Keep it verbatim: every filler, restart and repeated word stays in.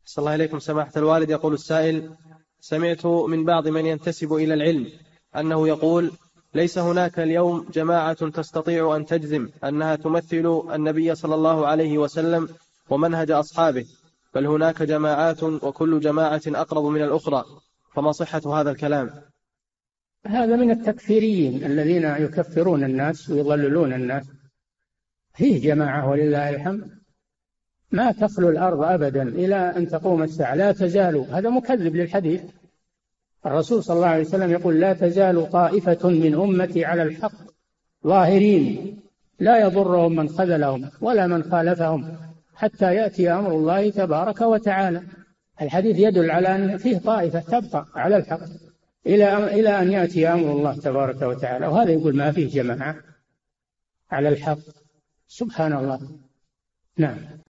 صلى الله عليكم سماحة الوالد. يقول السائل: سمعت من بعض من ينتسب إلى العلم أنه يقول: ليس هناك اليوم جماعة تستطيع أن تجزم أنها تمثل النبي صلى الله عليه وسلم ومنهج أصحابه، بل هناك جماعات وكل جماعة أقرب من الأخرى، فما صحة هذا الكلام؟ هذا من التكفيريين الذين يكفرون الناس ويضللون الناس. فيه جماعة ولله الحمد، ما تخلو الأرض أبدا إلى أن تقوم الساعة، لا تزال. هذا مكذب للحديث. الرسول صلى الله عليه وسلم يقول: لا تزال طائفة من أمتي على الحق ظاهرين لا يضرهم من خذلهم ولا من خالفهم حتى يأتي أمر الله تبارك وتعالى. الحديث يدل على أن فيه طائفة تبقى على الحق إلى إلى أن يأتي أمر الله تبارك وتعالى، وهذا يقول ما فيه جماعة على الحق. سبحان الله. نعم.